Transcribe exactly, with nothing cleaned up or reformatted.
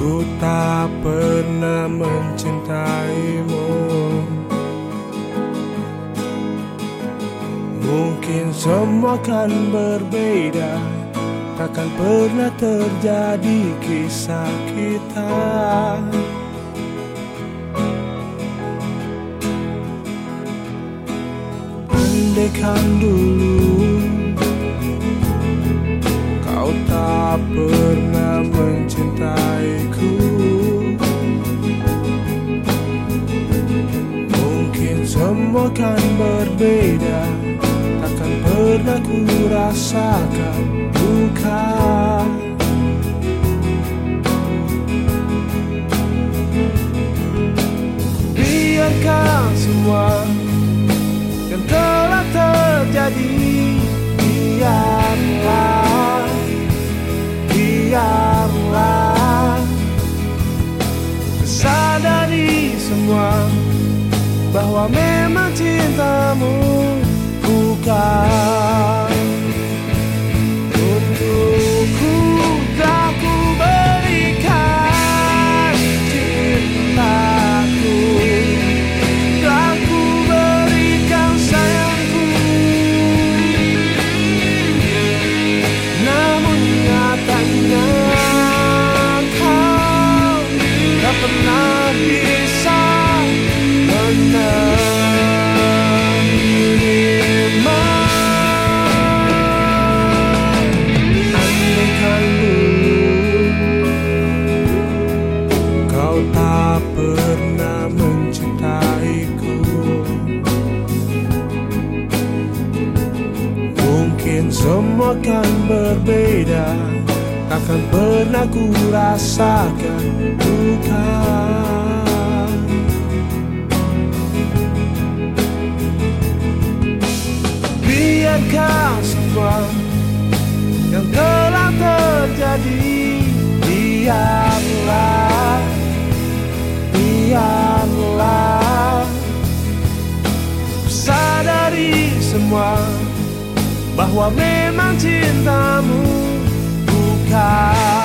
Ku tak pernah mencintaimu. Mungkin semua kan berbeda, takkan pernah terjadi kisah kita. Andaikan dulu kau tak pernah mencintaiku, mungkin semua kan berbeda, takkan pernah ku rasakan duka. Biarkan semua yang telah terjadi, biarlah, biarlah. Sadari semua bahwa memang cintamu bukan untukku. Tak ku berikan cintaku, tak ku berikan sayangku, namun nyatanya kau tak pernah bisa menerima. Andaikan dulu kau tak pernah mencintaiku, mungkin semua kan berbeda, takkan pernah ku rasakan duka. Biarkan semua yang telah terjadi, biarlah, biarlah. Sadari semua bahwa memang cintamu bukan